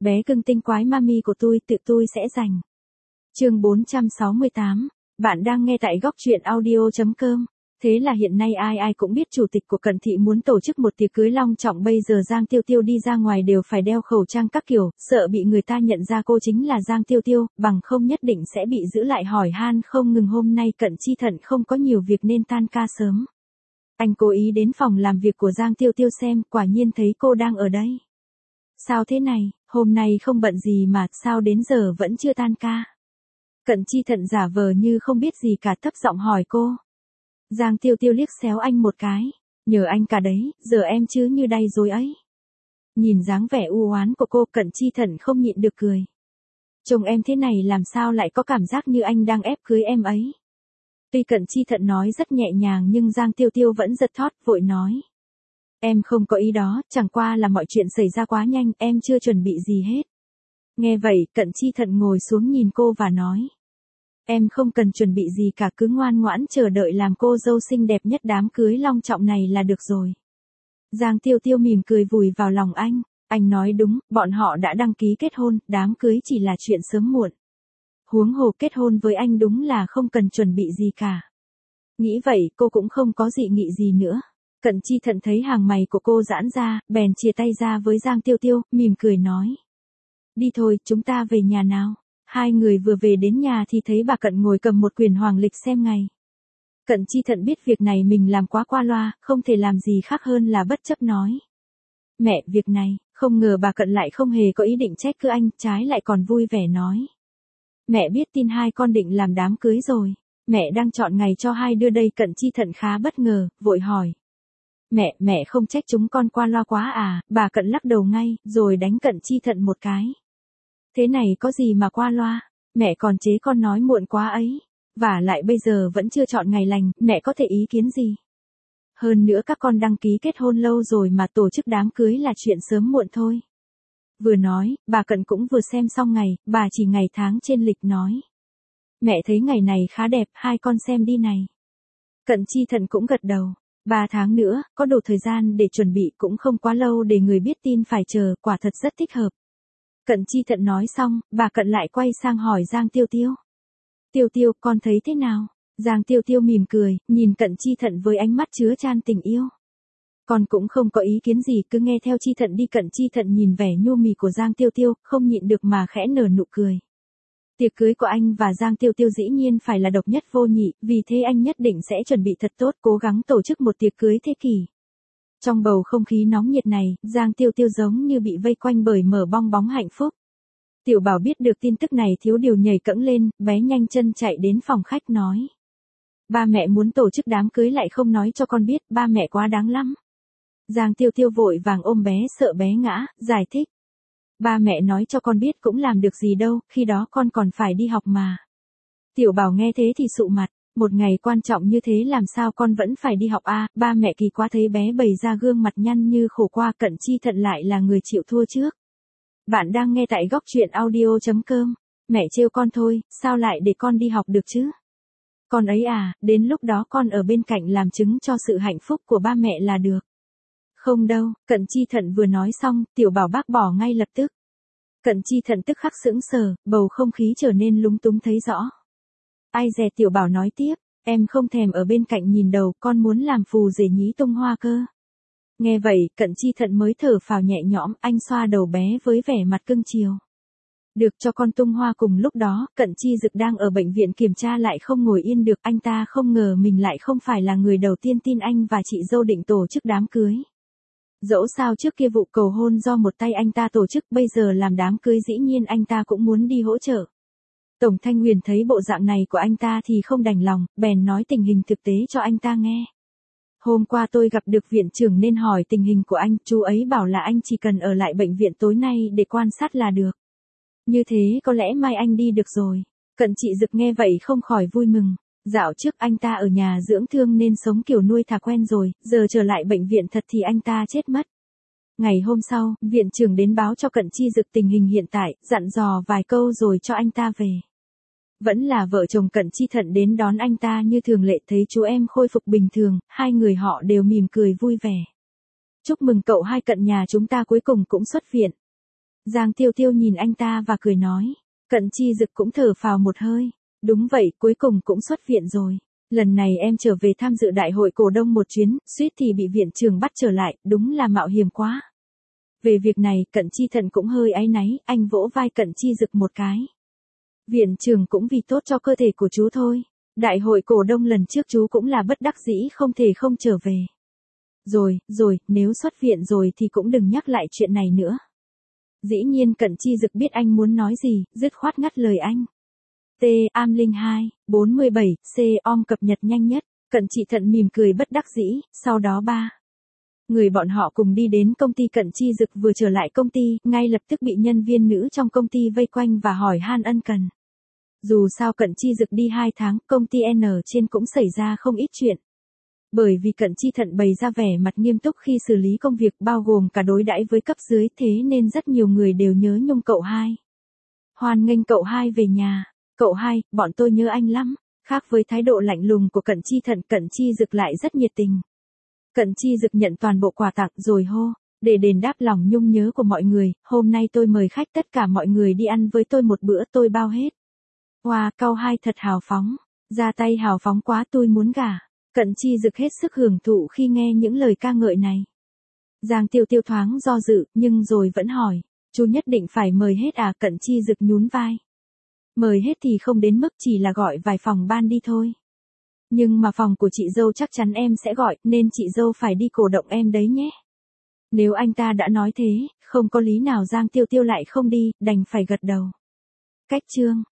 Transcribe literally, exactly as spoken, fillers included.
Bé cưng tinh quái mami của tôi tự tôi sẽ giành. Chương bốn trăm sáu mươi tám. Bạn đang nghe tại góc truyện audio chấm com. Thế là hiện nay ai ai cũng biết chủ tịch của Cận Thị muốn tổ chức một tiệc cưới long trọng, bây giờ Giang Tiêu Tiêu đi ra ngoài đều phải đeo khẩu trang các kiểu, sợ bị người ta nhận ra cô chính là Giang Tiêu Tiêu, bằng không nhất định sẽ bị giữ lại hỏi han không ngừng. Hôm nay Cận Chi Thận không có nhiều việc nên tan ca sớm. Anh cố ý đến phòng làm việc của Giang Tiêu Tiêu xem, quả nhiên thấy cô đang ở đây. Sao thế này, hôm nay không bận gì mà, sao đến giờ vẫn chưa tan ca? Cận Chi Thận giả vờ như không biết gì cả, thấp giọng hỏi cô. Giang Tiêu Tiêu liếc xéo anh một cái, nhờ anh cả đấy, giờ em chứ như đay dối ấy. Nhìn dáng vẻ u oán của cô, Cận Chi Thận không nhịn được cười. Chồng em thế này làm sao lại có cảm giác như anh đang ép cưới em ấy. Tuy Cận Chi Thận nói rất nhẹ nhàng nhưng Giang Tiêu Tiêu vẫn giật thót, vội nói. Em không có ý đó, chẳng qua là mọi chuyện xảy ra quá nhanh, em chưa chuẩn bị gì hết. Nghe vậy, Cận Chi Thận ngồi xuống nhìn cô và nói. Em không cần chuẩn bị gì cả, cứ ngoan ngoãn chờ đợi làm cô dâu xinh đẹp nhất đám cưới long trọng này là được rồi. Giang Tiêu Tiêu mỉm cười vùi vào lòng anh. Anh nói đúng, bọn họ đã đăng ký kết hôn, đám cưới chỉ là chuyện sớm muộn. Huống hồ kết hôn với anh đúng là không cần chuẩn bị gì cả. Nghĩ vậy cô cũng không có dị nghị gì nữa. Cận Chi Thận thấy hàng mày của cô giãn ra, bèn chia tay ra với Giang Tiêu Tiêu, mỉm cười nói. Đi thôi, chúng ta về nhà nào. Hai người vừa về đến nhà thì thấy bà Cận ngồi cầm một quyển hoàng lịch xem ngày. Cận Chi Thận biết việc này mình làm quá qua loa, không thể làm gì khác hơn là bất chấp nói. Mẹ, việc này, không ngờ bà Cận lại không hề có ý định trách cứ anh, trái lại còn vui vẻ nói. Mẹ biết tin hai con định làm đám cưới rồi, mẹ đang chọn ngày cho hai đứa đây. Cận Chi Thận khá bất ngờ, vội hỏi. Mẹ, mẹ không trách chúng con qua loa quá à? Bà Cận lắc đầu ngay, rồi đánh Cận Chi Thận một cái. Thế này có gì mà qua loa, mẹ còn chế con nói muộn quá ấy. Và lại bây giờ vẫn chưa chọn ngày lành, mẹ có thể ý kiến gì? Hơn nữa các con đăng ký kết hôn lâu rồi mà tổ chức đám cưới là chuyện sớm muộn thôi. Vừa nói, bà Cận cũng vừa xem xong ngày, bà chỉ ngày tháng trên lịch nói. Mẹ thấy ngày này khá đẹp, hai con xem đi này. Cận Chi Thận cũng gật đầu. Ba tháng nữa, có đủ thời gian để chuẩn bị, cũng không quá lâu để người biết tin phải chờ, quả thật rất thích hợp. Cận Chi Thận nói xong, bà Cận lại quay sang hỏi Giang Tiêu Tiêu. Tiêu Tiêu, con thấy thế nào? Giang Tiêu Tiêu mỉm cười, nhìn Cận Chi Thận với ánh mắt chứa chan tình yêu. Con cũng không có ý kiến gì, cứ nghe theo Chi Thận đi. Cận Chi Thận nhìn vẻ nhu mì của Giang Tiêu Tiêu, không nhịn được mà khẽ nở nụ cười. Tiệc cưới của anh và Giang Tiêu Tiêu dĩ nhiên phải là độc nhất vô nhị, vì thế anh nhất định sẽ chuẩn bị thật tốt, cố gắng tổ chức một tiệc cưới thế kỷ. Trong bầu không khí nóng nhiệt này, Giang Tiêu Tiêu giống như bị vây quanh bởi mở bong bóng hạnh phúc. Tiểu Bảo biết được tin tức này thiếu điều nhảy cẫng lên, bé nhanh chân chạy đến phòng khách nói. Ba mẹ muốn tổ chức đám cưới lại không nói cho con biết, ba mẹ quá đáng lắm. Giang Tiêu Tiêu vội vàng ôm bé sợ bé ngã, giải thích. Ba mẹ nói cho con biết cũng làm được gì đâu, khi đó con còn phải đi học mà. Tiểu Bảo nghe thế thì sụ mặt, một ngày quan trọng như thế làm sao con vẫn phải đi học à? Ba mẹ kỳ quá. Thấy bé bày ra gương mặt nhăn như khổ qua, Cận Chi Thận lại là người chịu thua trước. Bạn đang nghe tại góc truyện audio chấm com. Mẹ trêu con thôi, sao lại để con đi học được chứ? Con ấy à, đến lúc đó con ở bên cạnh làm chứng cho sự hạnh phúc của ba mẹ là được. Không đâu, Cận Chi Thận vừa nói xong, Tiểu Bảo bác bỏ ngay lập tức. Cận Chi Thận tức khắc sững sờ, bầu không khí trở nên lúng túng thấy rõ. Ai dè, Tiểu Bảo nói tiếp, em không thèm ở bên cạnh nhìn đầu, con muốn làm phù rể nhí tung hoa cơ. Nghe vậy, Cận Chi Thận mới thở phào nhẹ nhõm, anh xoa đầu bé với vẻ mặt cưng chiều. Được cho con tung hoa. Cùng lúc đó, Cận Chi Dực đang ở bệnh viện kiểm tra lại không ngồi yên được, anh ta không ngờ mình lại không phải là người đầu tiên tin anh và chị dâu định tổ chức đám cưới. Dẫu sao trước kia vụ cầu hôn do một tay anh ta tổ chức, bây giờ làm đám cưới dĩ nhiên anh ta cũng muốn đi hỗ trợ. Tổng Thanh Huyền thấy bộ dạng này của anh ta thì không đành lòng, bèn nói tình hình thực tế cho anh ta nghe. Hôm qua tôi gặp được viện trưởng nên hỏi tình hình của anh, chú ấy bảo là anh chỉ cần ở lại bệnh viện tối nay để quan sát là được. Như thế có lẽ mai anh đi được rồi. Cận Chị Dực nghe vậy không khỏi vui mừng. Dạo trước anh ta ở nhà dưỡng thương nên sống kiểu nuôi thả quen rồi, giờ trở lại bệnh viện thật thì anh ta chết mất. Ngày hôm sau, viện trưởng đến báo cho Cận Chi Dực tình hình hiện tại, dặn dò vài câu rồi cho anh ta về. Vẫn là vợ chồng Cận Chi Thận đến đón anh ta như thường lệ, thấy chú em khôi phục bình thường, hai người họ đều mỉm cười vui vẻ. Chúc mừng cậu hai Cận, nhà chúng ta cuối cùng cũng xuất viện. Giang Tiêu Tiêu nhìn anh ta và cười nói. Cận Chi Dực cũng thở phào một hơi. Đúng vậy, cuối cùng cũng xuất viện rồi. Lần này em trở về tham dự đại hội cổ đông một chuyến, suýt thì bị viện trưởng bắt trở lại, đúng là mạo hiểm quá. Về việc này, Cận Chi Thận cũng hơi áy náy, anh vỗ vai Cận Chi Dực một cái. Viện trưởng cũng vì tốt cho cơ thể của chú thôi. Đại hội cổ đông lần trước chú cũng là bất đắc dĩ không thể không trở về. Rồi, rồi, nếu xuất viện rồi thì cũng đừng nhắc lại chuyện này nữa. Dĩ nhiên Cận Chi Dực biết anh muốn nói gì, dứt khoát ngắt lời anh. T. Am Linh hai, bốn mươi bảy, C. Om cập nhật nhanh nhất. Cận Chị Thận mỉm cười bất đắc dĩ, sau đó ba người bọn họ cùng đi đến công ty. Cận Chi Dực vừa trở lại công ty, ngay lập tức bị nhân viên nữ trong công ty vây quanh và hỏi han ân cần. Dù sao Cận Chi Dực đi hai tháng, công ty N trên cũng xảy ra không ít chuyện. Bởi vì Cận Chi Thận bày ra vẻ mặt nghiêm túc khi xử lý công việc, bao gồm cả đối đãi với cấp dưới, thế nên rất nhiều người đều nhớ nhung cậu hai. Hoan nghênh cậu hai về nhà. Cậu hai, bọn tôi nhớ anh lắm. Khác với thái độ lạnh lùng của Cận Chi Thận, Cận Chi Dực lại rất nhiệt tình. Cận Chi Dực nhận toàn bộ quà tặng rồi hô, để đền đáp lòng nhung nhớ của mọi người, hôm nay tôi mời khách tất cả mọi người đi ăn với tôi một bữa, tôi bao hết. Wow, cậu hai thật hào phóng, ra tay hào phóng quá, tôi muốn gả. Cận Chi Dực hết sức hưởng thụ khi nghe những lời ca ngợi này. Giang Tiêu Tiêu thoáng do dự, nhưng rồi vẫn hỏi, chú nhất định phải mời hết à? Cận Chi Dực nhún vai. Mời hết thì không đến mức, chỉ là gọi vài phòng ban đi thôi. Nhưng mà phòng của chị dâu chắc chắn em sẽ gọi, nên chị dâu phải đi cổ động em đấy nhé. Nếu anh ta đã nói thế, không có lý nào Giang Tiêu Tiêu lại không đi, đành phải gật đầu. Cách chương